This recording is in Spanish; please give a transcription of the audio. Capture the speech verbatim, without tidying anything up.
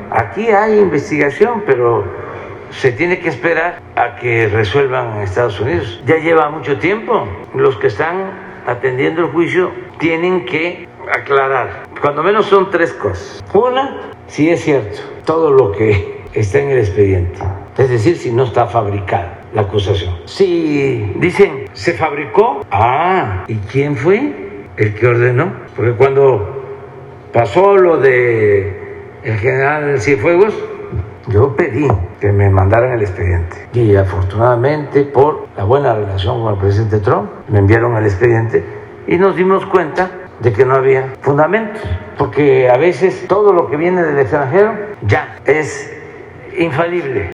aquí hay investigación, pero se tiene que esperar a que resuelvan en Estados Unidos. Ya lleva mucho tiempo. Los que están atendiendo el juicio tienen que aclarar. Cuando menos son tres cosas. Una, si es cierto todo lo que está en el expediente. Es decir, si no está fabricada la acusación. Si dicen, se fabricó, ah, ¿y quién fue el que ordenó? Porque cuando pasó lo de el general Cienfuegos, yo pedí que me mandaran el expediente. Y afortunadamente, por la buena relación con el presidente Trump, me enviaron el expediente y nos dimos cuenta de que no había fundamentos. Porque a veces todo lo que viene del extranjero ya es infalible.